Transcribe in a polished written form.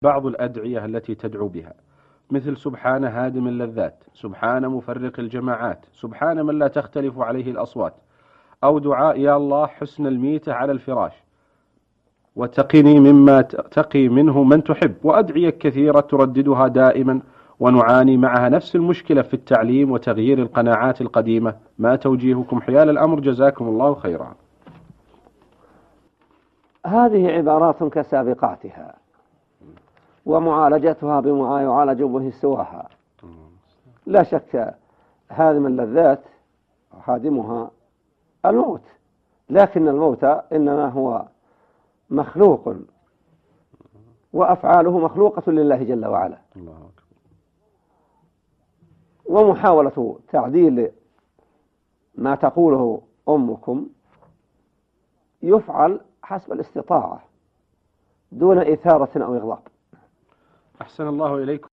بعض الأدعية التي تدعو بها، مثل سبحان هادم اللذات، سبحان مفرق الجماعات، سبحان من لا تختلف عليه الأصوات، أو دعاء يا الله حسن الميتة على الفراش، وتقني مما تقي منه من تحب، وأدعية كثيرة ترددها دائما ونعاني معها نفس المشكلة في التعليم وتغيير القناعات القديمة. ما توجيهكم حيال الأمر؟ جزاكم الله خيرا. هذه عبارات كسابقاتها، ومعالجتها بما يعالج به سواها. لا شك هادم اللذات هادمها الموت، لكن الموت إنما هو مخلوق، وأفعاله مخلوقة لله جل وعلا. ومحاولة تعديل ما تقوله أمكم يفعل حسب الاستطاعة دون إثارة أو إغضاب. أحسن الله إليكم.